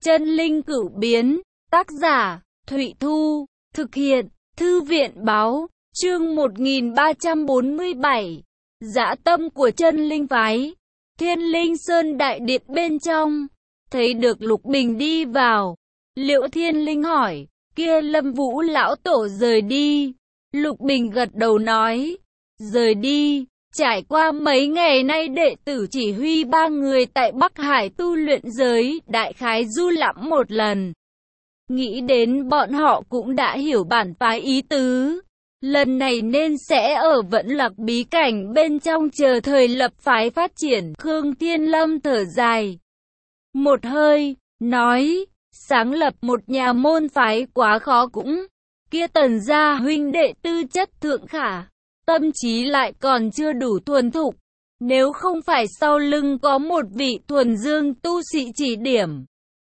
Chân linh cửu biến, tác giả, Thụy Thu, thực hiện, Thư viện báo, chương 1347, dã tâm của chân linh phái. Thiên Linh Sơn đại điện bên trong, thấy được Lục Bình đi vào. Liễu Thiên Linh hỏi, kia Lâm Vũ lão tổ rời đi. Lục Bình gật đầu nói, rời đi. Trải qua mấy ngày nay đệ tử chỉ huy 3 người tại Bắc Hải tu luyện giới, đại khái du lãm một lần. Nghĩ đến bọn họ cũng đã hiểu bản phái ý tứ. Lần này nên sẽ ở Vẫn Lạc bí cảnh bên trong chờ thời lập phái phát triển. Khương Thiên Lâm thở dài một hơi, nói, sáng lập một nhà môn phái quá khó cũng. Kia Tần gia huynh đệ tư chất thượng khả, tâm trí lại còn chưa đủ thuần thục. Nếu không phải sau lưng có một vị thuần dương tu sĩ chỉ điểm,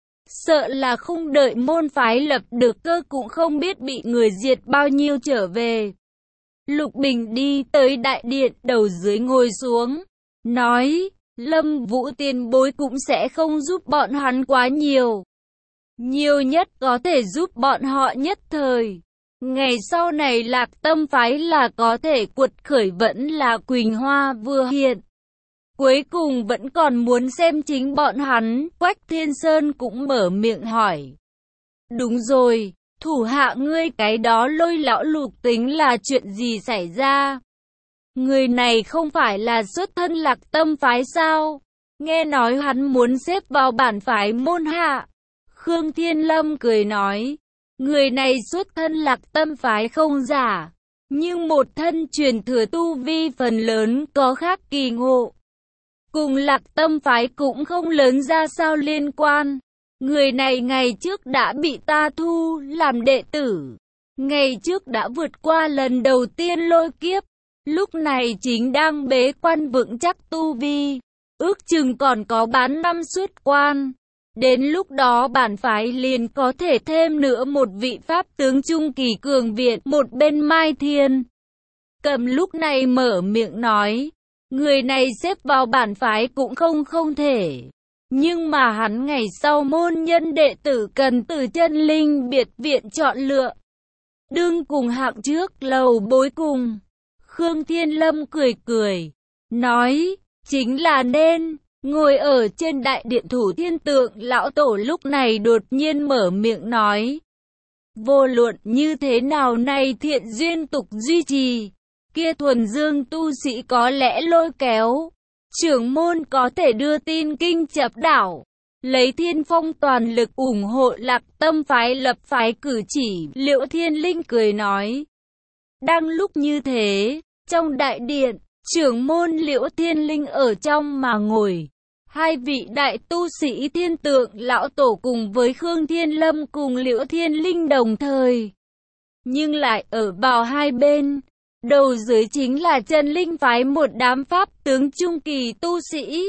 sợ là không đợi môn phái lập được cơ cũng không biết bị người diệt bao nhiêu trở về. Lục Bình đi tới đại điện đầu dưới ngồi xuống, nói, Lâm Vũ tiền bối cũng sẽ không giúp bọn hắn quá nhiều. Nhiều nhất có thể giúp bọn họ nhất thời. Ngày sau này Lạc Tâm phái là có thể cuột khởi vẫn là Quỳnh Hoa vừa hiện. Cuối cùng vẫn còn muốn xem chính bọn hắn. Quách Thiên Sơn cũng mở miệng hỏi. Đúng rồi, thủ hạ ngươi cái đó Lôi lão Lục tính là chuyện gì xảy ra? Người này không phải là xuất thân Lạc Tâm phái sao? Nghe nói hắn muốn xếp vào bản phái môn hạ. Khương Thiên Lâm cười nói, người này xuất thân Lạc Tâm phái không giả, nhưng một thân truyền thừa tu vi phần lớn có khác kỳ ngộ. Cùng Lạc Tâm phái cũng không lớn ra sao liên quan. Người này ngày trước đã bị ta thu làm đệ tử. Ngày trước đã vượt qua lần đầu tiên lôi kiếp. Lúc này chính đang bế quan vững chắc tu vi. Ước chừng còn có bán năm xuất quan. Đến lúc đó bản phái liền có thể thêm nữa một vị pháp tướng trung kỳ cường viện. Một bên Mai Thiên Cầm lúc này mở miệng nói, người này xếp vào bản phái cũng không thể. Nhưng mà hắn ngày sau môn nhân đệ tử cần từ chân linh biệt viện chọn lựa. Đương cùng hạng trước lầu bối cùng. Khương Thiên Lâm cười cười, nói, chính là nên. Ngồi ở trên đại điện Thủ Thiên Tượng lão tổ lúc này đột nhiên mở miệng nói. Vô luận như thế nào này thiện duyên tục duy trì. Kia thuần dương tu sĩ có lẽ lôi kéo. Trưởng môn có thể đưa tin kinh chập đảo. Lấy thiên phong toàn lực ủng hộ Lạc Tâm phái lập phái cử chỉ. Liễu Thiên Linh cười nói. Đang lúc như thế, trong đại điện, trưởng môn Liễu Thiên Linh ở trong mà ngồi. Hai vị đại tu sĩ Thiên Tượng lão tổ cùng với Khương Thiên Lâm cùng Liễu Thiên Linh đồng thời. Nhưng lại ở vào hai bên. Đầu dưới chính là chân linh phái một đám pháp tướng trung kỳ tu sĩ.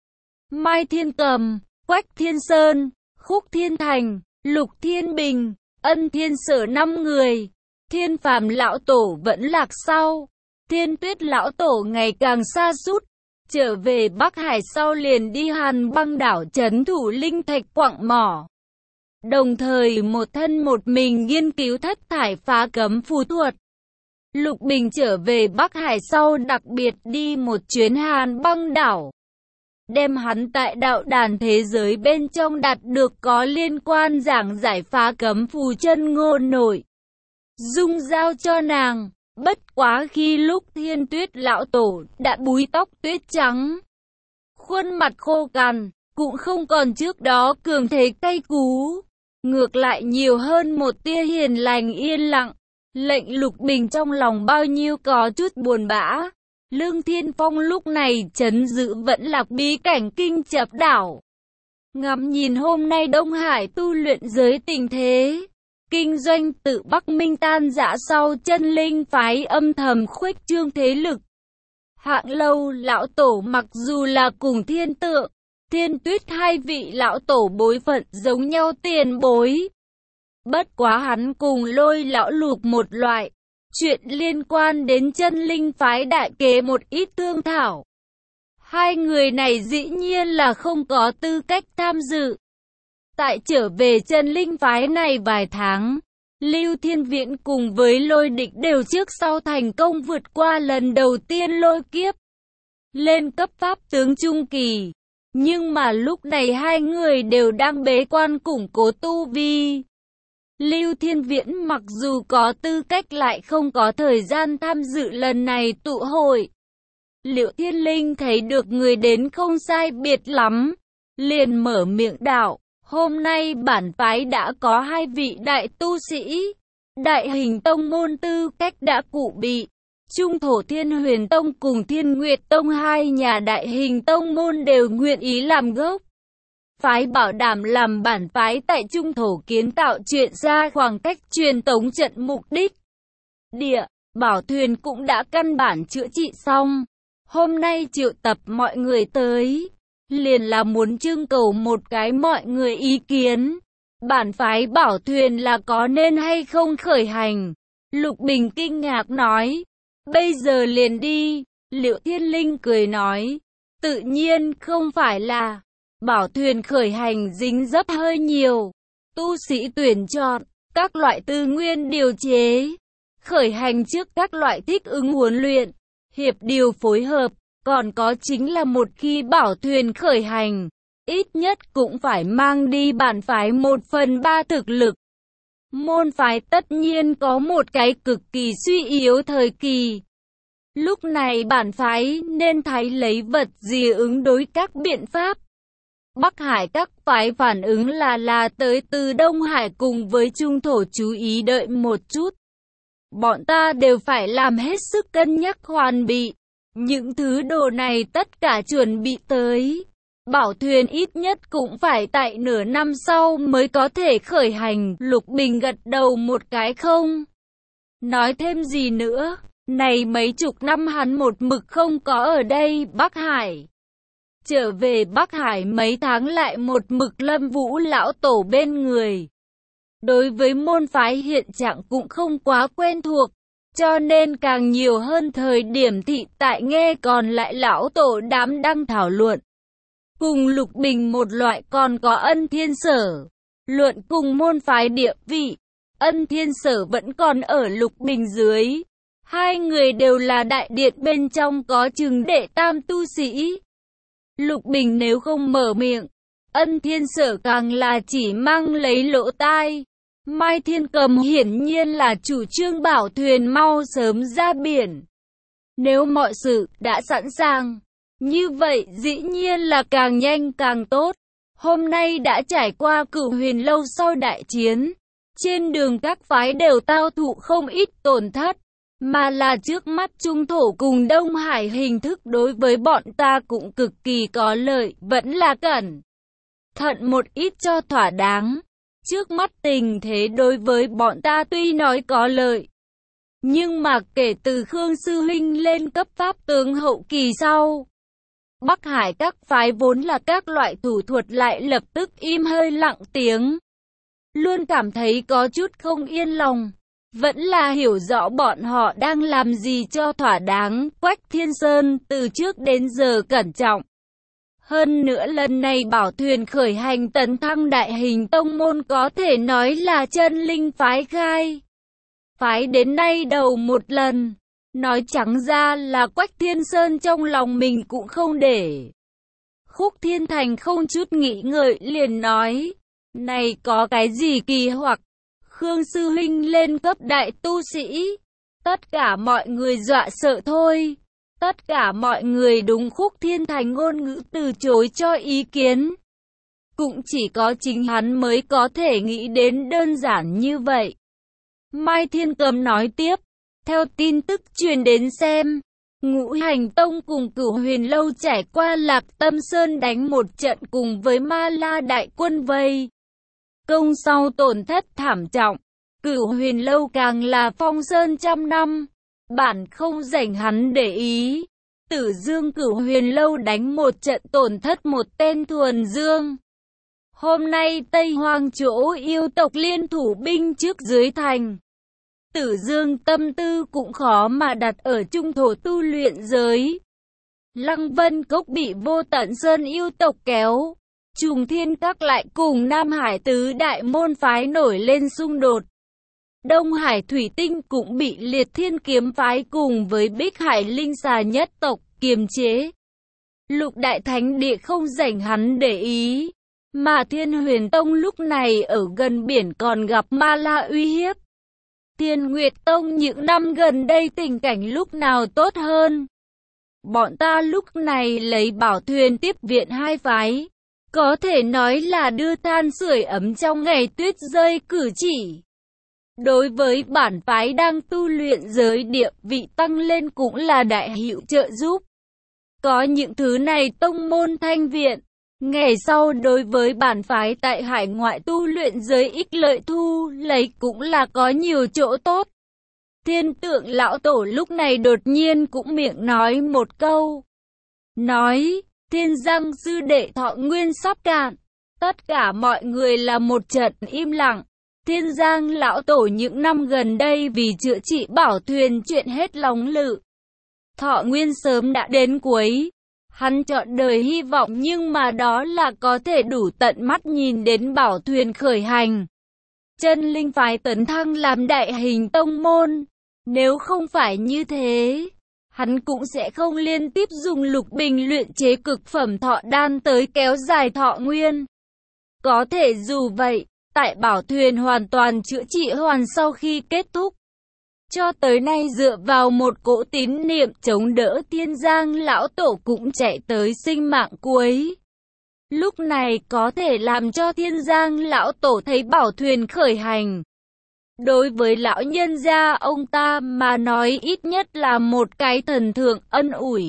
Mai Thiên Cầm, Quách Thiên Sơn, Khúc Thiên Thành, Lục Thiên Bình, Ân Thiên Sở 5 người. Thiên Phàm lão tổ vẫn lạc sau. Thiên Tuyết lão tổ ngày càng sa sút. Trở về Bắc Hải sau liền đi Hàn Băng đảo trấn thủ linh thạch quặng mỏ. Đồng thời một thân một mình nghiên cứu thất thải phá cấm phù thuật. Lục Bình trở về Bắc Hải sau đặc biệt đi một chuyến Hàn Băng đảo. Đem hắn tại đạo đàn thế giới bên trong đạt được có liên quan giảng giải phá cấm phù chân ngô nội. Dung giao cho nàng. Bất quá khi lúc Thiên Tuyết lão tổ đã búi tóc tuyết trắng. Khuôn mặt khô cằn, cũng không còn trước đó cường thế cay cú. Ngược lại nhiều hơn một tia hiền lành yên lặng. Lệnh Lục Bình trong lòng bao nhiêu có chút buồn bã. Lương Thiên Phong lúc này trấn giữ Vẫn Lạc bí cảnh kinh chập đảo. Ngắm nhìn hôm nay Đông Hải tu luyện giới tình thế. Kinh doanh tự Bắc Minh tan rã sau chân linh phái âm thầm khuếch trương thế lực. Hạng Lâu lão tổ mặc dù là cùng Thiên Tượng, Thiên Tuyết hai vị lão tổ bối phận giống nhau tiền bối. Bất quá hắn cùng Lôi lão Lục một loại. Chuyện liên quan đến chân linh phái đại kế một ít thương thảo. Hai người này dĩ nhiên là không có tư cách tham dự. Tại trở về chân linh phái này vài tháng, Lưu Thiên Viễn cùng với Lôi Địch đều trước sau thành công vượt qua lần đầu tiên lôi kiếp, lên cấp pháp tướng trung kỳ. Nhưng mà lúc này hai người đều đang bế quan củng cố tu vi. Lưu Thiên Viễn mặc dù có tư cách lại không có thời gian tham dự lần này tụ hội. Liễu Thiên Linh thấy được người đến không sai biệt lắm, liền mở miệng đạo, hôm nay bản phái đã có hai vị đại tu sĩ, đại hình tông môn tư cách đã cụ bị. Trung Thổ Thiên Huyền Tông cùng Thiên Nguyệt Tông hai nhà đại hình tông môn đều nguyện ý làm gốc. Phái bảo đảm làm bản phái tại Trung Thổ kiến tạo chuyện ra khoảng cách truyền tống trận mục đích. Địa, bảo thuyền cũng đã căn bản chữa trị xong. Hôm nay triệu tập mọi người tới, liền là muốn trưng cầu một cái mọi người ý kiến. Bản phái bảo thuyền là có nên hay không khởi hành? Lục Bình kinh ngạc nói. Bây giờ liền đi. Liễu Thiên Linh cười nói. Tự nhiên không phải là bảo thuyền khởi hành dính dấp hơi nhiều. Tu sĩ tuyển chọn, các loại tư nguyên điều chế. Khởi hành trước các loại thích ứng huấn luyện, hiệp điều phối hợp. Còn có chính là một khi bảo thuyền khởi hành, ít nhất cũng phải mang đi bản phái 1/3 thực lực. Môn phái tất nhiên có một cái cực kỳ suy yếu thời kỳ. Lúc này bản phái nên thấy lấy vật gì ứng đối các biện pháp. Bắc Hải các phái phản ứng là tới từ Đông Hải cùng với Trung Thổ chú ý đợi một chút. Bọn ta đều phải làm hết sức cân nhắc hoàn bị. Những thứ đồ này tất cả chuẩn bị tới. Bảo thuyền ít nhất cũng phải tại nửa năm sau mới có thể khởi hành. Lục Bình gật đầu một cái không nói thêm gì nữa. Này mấy chục năm hắn một mực không có ở đây Bắc Hải. Trở về Bắc Hải mấy tháng lại một mực Lâm Vũ lão tổ bên người. Đối với môn phái hiện trạng cũng không quá quen thuộc. Cho nên càng nhiều hơn thời điểm thị tại nghe còn lại lão tổ đám đang thảo luận. Cùng Lục Bình một loại còn có Ân Thiên Sở. Luận cùng môn phái địa vị. Ân Thiên Sở vẫn còn ở Lục Bình dưới. Hai người đều là đại điện bên trong có chừng đệ tam tu sĩ. Lục Bình nếu không mở miệng, Ân Thiên Sở càng là chỉ mang lấy lỗ tai. Mai Thiên Cầm hiển nhiên là chủ trương bảo thuyền mau sớm ra biển. Nếu mọi sự đã sẵn sàng, như vậy dĩ nhiên là càng nhanh càng tốt. Hôm nay đã trải qua Cửu Huyền Lâu sau đại chiến. Trên đường các phái đều tao thụ không ít tổn thất. Mà là trước mắt Trung Thổ cùng Đông Hải hình thức đối với bọn ta cũng cực kỳ có lợi. Vẫn là cẩn thận một ít cho thỏa đáng. Trước mắt tình thế đối với bọn ta tuy nói có lợi, nhưng mà kể từ Khương Sư Huynh lên cấp pháp tướng hậu kỳ sau, Bắc Hải các phái vốn là các loại thủ thuật lại lập tức im hơi lặng tiếng. Luôn cảm thấy có chút không yên lòng, vẫn là hiểu rõ bọn họ đang làm gì cho thỏa đáng. Quách Thiên Sơn từ trước đến giờ cẩn trọng. Hơn nữa lần này bảo thuyền khởi hành tấn thăng đại hình tông môn có thể nói là chân linh phái khai. Phái đến nay đầu một lần. Nói trắng ra là Quách Thiên Sơn trong lòng mình cũng không để. Khúc Thiên Thành không chút nghĩ ngợi liền nói. Này có cái gì kỳ hoặc. Khương Sư Huynh lên cấp đại tu sĩ. Tất cả mọi người dọa sợ thôi. Tất cả mọi người đúng Khúc Thiên Thành ngôn ngữ từ chối cho ý kiến. Cũng chỉ có chính hắn mới có thể nghĩ đến đơn giản như vậy. Mai Thiên Cầm nói tiếp. Theo tin tức truyền đến xem, Ngũ Hành Tông cùng Cửu Huyền Lâu trải qua Lạc Tâm Sơn đánh một trận cùng với Ma La đại quân vây công sau tổn thất thảm trọng. Cửu Huyền Lâu càng là phong sơn trăm năm. Bản không rảnh hắn để ý. Tử Dương Cửu Huyền Lâu đánh một trận tổn thất một tên thuần dương. Hôm nay Tây Hoang chỗ yêu tộc liên thủ binh trước dưới thành. Tử Dương tâm tư cũng khó mà đặt ở Trung Thổ tu luyện giới. Lăng Vân Cốc bị Vô Tận Sơn yêu tộc kéo Trùng Thiên Các lại cùng Nam Hải tứ đại môn phái nổi lên xung đột. Đông Hải Thủy Tinh cũng bị Liệt Thiên Kiếm phái cùng với Bích Hải Linh Xà nhất tộc kiềm chế. Lục Đại Thánh Địa không rảnh hắn để ý, mà Thiên Huyền Tông lúc này ở gần biển còn gặp Ma La uy hiếp. Thiên Nguyệt Tông những năm gần đây tình cảnh lúc nào tốt hơn. Bọn ta lúc này lấy bảo thuyền tiếp viện hai phái, có thể nói là đưa than sưởi ấm trong ngày tuyết rơi cử chỉ. Đối với bản phái đang tu luyện giới địa vị tăng lên cũng là đại hữu trợ giúp. Có những thứ này tông môn thanh viện, ngày sau đối với bản phái tại hải ngoại tu luyện giới ích lợi thu lấy cũng là có nhiều chỗ tốt. Thiên Tượng lão tổ lúc này đột nhiên cũng miệng nói một câu. Nói, Thiên Giang sư đệ thọ nguyên sắp cạn. Tất cả mọi người là một trận im lặng. Thiên Giang lão tổ những năm gần đây vì chữa trị bảo thuyền chuyện hết lòng lự. Thọ nguyên sớm đã đến cuối. Hắn chọn đời hy vọng nhưng mà đó là có thể đủ tận mắt nhìn đến bảo thuyền khởi hành. Chân linh phái tấn thăng làm đại hình tông môn. Nếu không phải như thế, hắn cũng sẽ không liên tiếp dùng lục bình luyện chế cực phẩm thọ đan tới kéo dài thọ nguyên. Có thể dù vậy, tại bảo thuyền hoàn toàn chữa trị hoàn sau khi kết thúc. Cho tới nay dựa vào một cỗ tín niệm chống đỡ Thiên Giang lão tổ cũng chạy tới sinh mạng cuối. Lúc này có thể làm cho Thiên Giang lão tổ thấy bảo thuyền khởi hành. Đối với lão nhân gia ông ta mà nói ít nhất là một cái thần thượng ân ủi.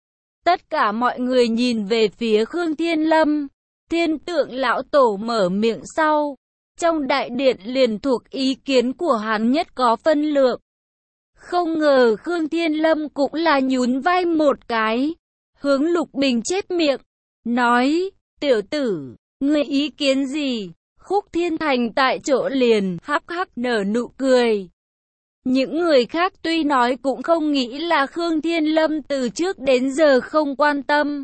Tất cả mọi người nhìn về phía Khương Thiên Lâm. Thiên Tượng lão tổ mở miệng sau. Trong đại điện liền thuộc ý kiến của hắn nhất có phân lượng. Không ngờ Khương Thiên Lâm cũng là nhún vai một cái. Hướng Lục Bình chép miệng. Nói, tiểu tử, ngươi ý kiến gì? Khúc Thiên Thành tại chỗ liền hắc hắc nở nụ cười. Những người khác tuy nói cũng không nghĩ là Khương Thiên Lâm từ trước đến giờ không quan tâm.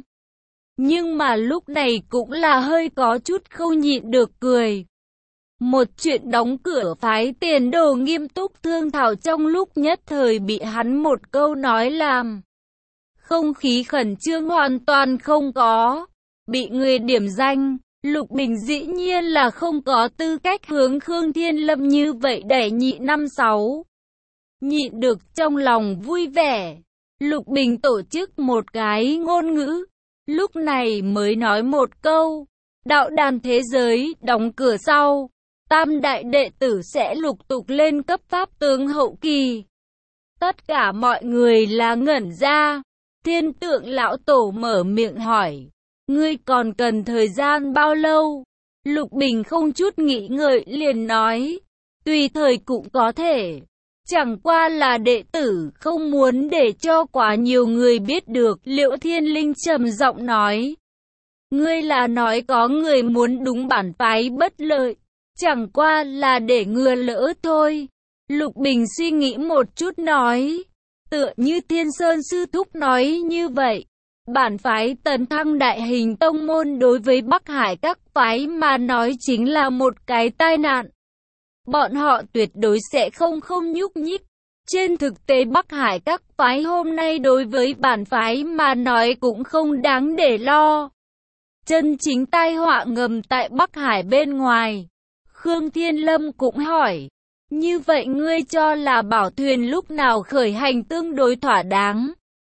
Nhưng mà lúc này cũng là hơi có chút không nhịn được cười. Một chuyện đóng cửa phái Tiền Đồ nghiêm túc thương thảo trong lúc nhất thời bị hắn một câu nói làm. Không khí khẩn trương hoàn toàn không có. Bị người điểm danh, Lục Bình dĩ nhiên là không có tư cách hướng Khương Thiên Lâm như vậy đẩy nhị năm sáu. Nhịn được trong lòng vui vẻ. Lục Bình tổ chức một cái ngôn ngữ. Lúc này mới nói một câu. Đạo đàn thế giới đóng cửa sau. Tam đại đệ tử sẽ lục tục lên cấp pháp tướng hậu kỳ. Tất cả mọi người là ngẩn ra. Thiên Tượng lão tổ mở miệng hỏi. Ngươi còn cần thời gian bao lâu? Lục Bình không chút nghĩ ngợi liền nói. Tùy thời cũng có thể. Chẳng qua là đệ tử không muốn để cho quá nhiều người biết được. Liễu Thiên Linh trầm giọng nói. Ngươi là nói có người muốn đúng bản phái bất lợi. Chẳng qua là để ngừa lỡ thôi. Lục Bình suy nghĩ một chút nói. Tựa như Thiên Sơn sư thúc nói như vậy. Bản phái tấn thăng đại hình tông môn đối với Bắc Hải các phái mà nói chính là một cái tai nạn. Bọn họ tuyệt đối sẽ không nhúc nhích. Trên thực tế Bắc Hải các phái hôm nay đối với bản phái mà nói cũng không đáng để lo. Chân chính tai họa ngầm tại Bắc Hải bên ngoài. Khương Thiên Lâm cũng hỏi. Như vậy ngươi cho là bảo thuyền lúc nào khởi hành tương đối thỏa đáng?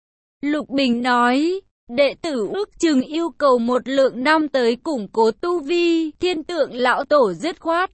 Lục Bình nói. Đệ tử ước chừng yêu cầu một lượng năm tới củng cố tu vi. Thiên Tượng lão tổ dứt khoát.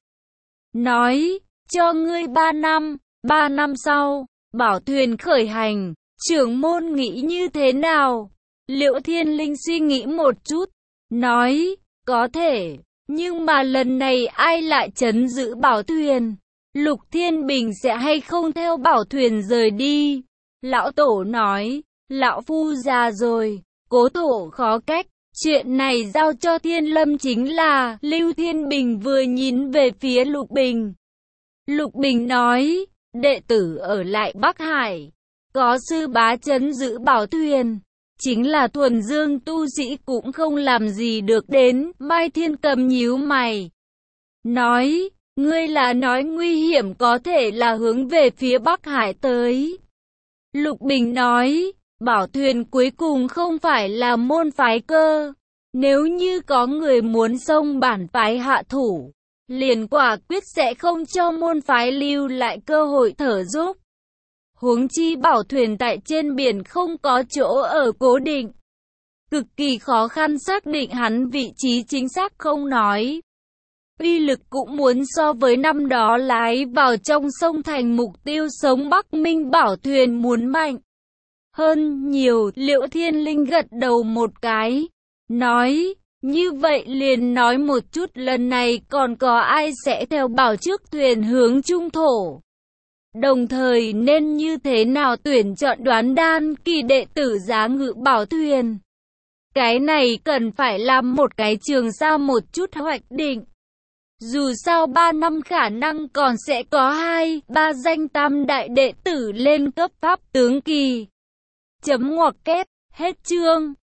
Nói. Cho ngươi 3 năm. 3 năm sau. Bảo thuyền khởi hành. Trưởng môn nghĩ như thế nào? Liễu Thiên Linh suy nghĩ một chút. Nói. Có thể. Nhưng mà lần này ai lại trấn giữ bảo thuyền? Lục Thiên Bình sẽ hay không theo bảo thuyền rời đi? Lão tổ nói. Lão phu già rồi. Cố thổ khó cách. Chuyện này giao cho Thiên Lâm chính là. Lưu Thiên Bình vừa nhìn về phía Lục Bình. Lục Bình nói. Đệ tử ở lại Bắc Hải. Có sư bá trấn giữ bảo thuyền. chính là thuần dương tu sĩ cũng không làm gì được đến. Mai Thiên Cầm nhíu mày, nói, ngươi là nói nguy hiểm có thể là hướng về phía Bắc Hải tới. Lục Bình nói, bảo thuyền cuối cùng không phải là môn phái cơ. Nếu như có người muốn xông bản phái hạ thủ, liền quả quyết sẽ không cho môn phái lưu lại cơ hội thở dốc. Huống chi bảo thuyền tại trên biển không có chỗ ở cố định, cực kỳ khó khăn xác định hắn vị trí chính xác không nói. Uy lực cũng muốn so với năm đó lái vào trong sông thành mục tiêu sống Bắc Minh bảo thuyền muốn mạnh hơn nhiều. Liễu Thiên Linh gật đầu một cái, nói, như vậy liền nói một chút lần này còn có ai sẽ theo bảo trước thuyền hướng trung thổ. Đồng thời nên như thế nào tuyển chọn Đoán Đan kỳ đệ tử giá ngự bảo thuyền. Cái này cần phải làm một cái trường xa một chút hoạch định. Dù sao 3 năm khả năng còn sẽ có 2-3 danh tam đại đệ tử lên cấp pháp tướng kỳ. Chấm ngoặc kép, hết chương.